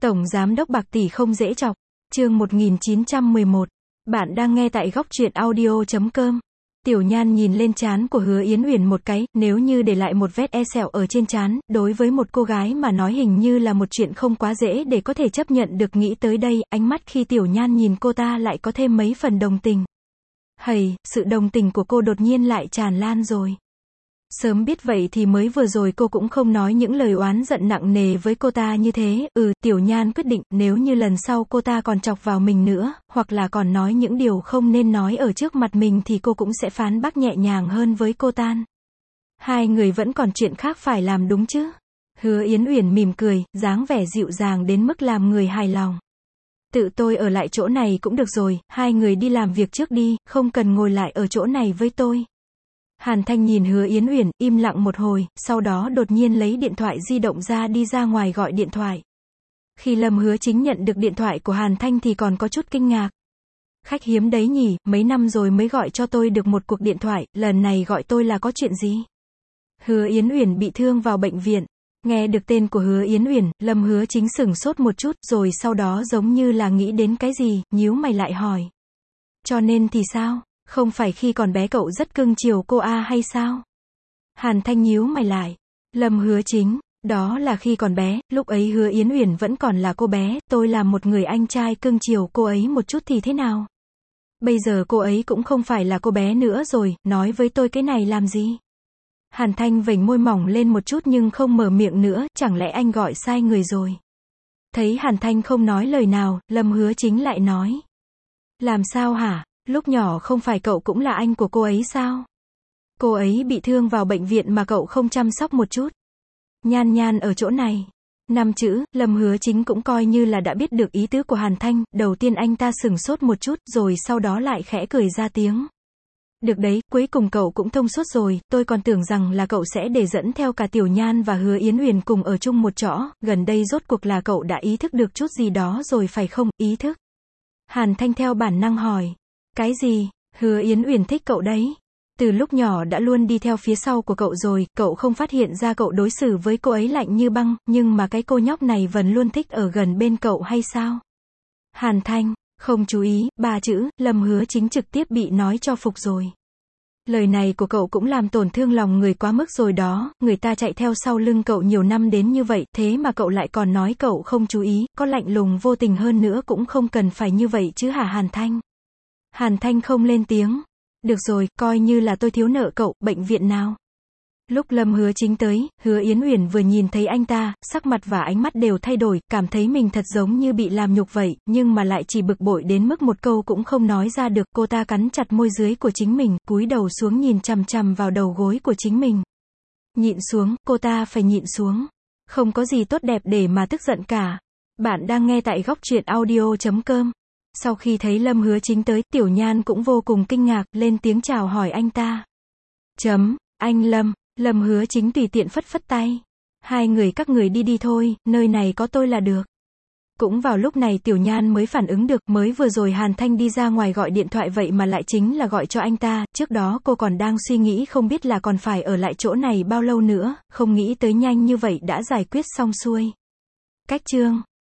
Tổng giám đốc bạc tỷ không dễ chọc. Chương 1911. Bạn đang nghe tại góc truyện audio.com. Tiểu Nhan nhìn lên trán của Hứa Yến Uyển một cái, nếu như để lại một vết sẹo ở trên trán, đối với một cô gái mà nói hình như là một chuyện không quá dễ để có thể chấp nhận được. Nghĩ tới đây, ánh mắt khi Tiểu Nhan nhìn cô ta lại có thêm mấy phần đồng tình. Hầy, sự đồng tình của cô đột nhiên lại tràn lan rồi. Sớm biết vậy thì mới vừa rồi cô cũng không nói những lời oán giận nặng nề với cô ta như thế. Tiểu Nhan quyết định, nếu như lần sau cô ta còn chọc vào mình nữa, hoặc là còn nói những điều không nên nói ở trước mặt mình thì cô cũng sẽ phán bác nhẹ nhàng hơn với cô ta. Hai người vẫn còn chuyện khác phải làm đúng chứ? Hứa Yến Uyển mỉm cười, dáng vẻ dịu dàng đến mức làm người hài lòng. Tự tôi ở lại chỗ này cũng được rồi, hai người đi làm việc trước đi, không cần ngồi lại ở chỗ này với tôi. Hàn Thanh nhìn Hứa Yến Uyển, im lặng một hồi, sau đó đột nhiên lấy điện thoại di động ra đi ra ngoài gọi điện thoại. Khi Lâm Hứa Chính nhận được điện thoại của Hàn Thanh thì còn có chút kinh ngạc. Khách hiếm đấy nhỉ, mấy năm rồi mới gọi cho tôi được một cuộc điện thoại, lần này gọi tôi là có chuyện gì? Hứa Yến Uyển bị thương vào bệnh viện. Nghe được tên của Hứa Yến Uyển, Lâm Hứa Chính sửng sốt một chút, rồi sau đó giống như là nghĩ đến cái gì, nhíu mày lại hỏi. Cho nên thì sao? Không phải khi còn bé cậu rất cưng chiều cô hay sao? Hàn Thanh nhíu mày lại. Lâm Hứa Chính, đó là khi còn bé, lúc ấy Hứa Yến Uyển vẫn còn là cô bé, tôi là một người anh trai cưng chiều cô ấy một chút thì thế nào? Bây giờ cô ấy cũng không phải là cô bé nữa rồi, nói với tôi cái này làm gì? Hàn Thanh vểnh môi mỏng lên một chút nhưng không mở miệng nữa, chẳng lẽ anh gọi sai người rồi? Thấy Hàn Thanh không nói lời nào, Lâm Hứa Chính lại nói. Làm sao hả? Lúc nhỏ không phải cậu cũng là anh của cô ấy sao? Cô ấy bị thương vào bệnh viện mà cậu không chăm sóc một chút. Nhan Nhan ở chỗ này. 5 chữ, Lâm Hứa Chính cũng coi như là đã biết được ý tứ của Hàn Thanh, đầu tiên anh ta sửng sốt một chút, rồi sau đó lại khẽ cười ra tiếng. Được đấy, cuối cùng cậu cũng thông suốt rồi, tôi còn tưởng rằng là cậu sẽ để dẫn theo cả Tiểu Nhan và Hứa Yến Uyển cùng ở chung một chỗ, gần đây rốt cuộc là cậu đã ý thức được chút gì đó rồi phải không? Ý thức? Hàn Thanh theo bản năng hỏi. Cái gì? Hứa Yến Uyển thích cậu đấy. Từ lúc nhỏ đã luôn đi theo phía sau của cậu rồi, cậu không phát hiện ra cậu đối xử với cô ấy lạnh như băng, nhưng mà cái cô nhóc này vẫn luôn thích ở gần bên cậu hay sao? Hàn Thanh, không chú ý, 3 chữ, Lâm Hứa Chính trực tiếp bị nói cho phục rồi. Lời này của cậu cũng làm tổn thương lòng người quá mức rồi đó, người ta chạy theo sau lưng cậu nhiều năm đến như vậy, thế mà cậu lại còn nói cậu không chú ý, có lạnh lùng vô tình hơn nữa cũng không cần phải như vậy chứ hả Hàn Thanh? Hàn Thanh không lên tiếng. Được rồi, coi như là tôi thiếu nợ cậu, bệnh viện nào? Lúc Lâm Hứa Chính tới, Hứa Yến Uyển vừa nhìn thấy anh ta, sắc mặt và ánh mắt đều thay đổi, cảm thấy mình thật giống như bị làm nhục vậy, nhưng mà lại chỉ bực bội đến mức một câu cũng không nói ra được. Cô ta cắn chặt môi dưới của chính mình, cúi đầu xuống nhìn chằm chằm vào đầu gối của chính mình. Nhịn xuống, cô ta phải nhịn xuống. Không có gì tốt đẹp để mà tức giận cả. Bạn đang nghe tại góc truyện audio.com. Sau khi thấy Lâm Hứa Chính tới, Tiểu Nhan cũng vô cùng kinh ngạc, lên tiếng chào hỏi anh ta. Anh Lâm. Lâm Hứa Chính tùy tiện phất phất tay. Hai người các người đi thôi, nơi này có tôi là được. Cũng vào lúc này Tiểu Nhan mới phản ứng được, mới vừa rồi Hàn Thanh đi ra ngoài gọi điện thoại vậy mà lại chính là gọi cho anh ta, trước đó cô còn đang suy nghĩ không biết là còn phải ở lại chỗ này bao lâu nữa, không nghĩ tới nhanh như vậy đã giải quyết xong xuôi. Cách chương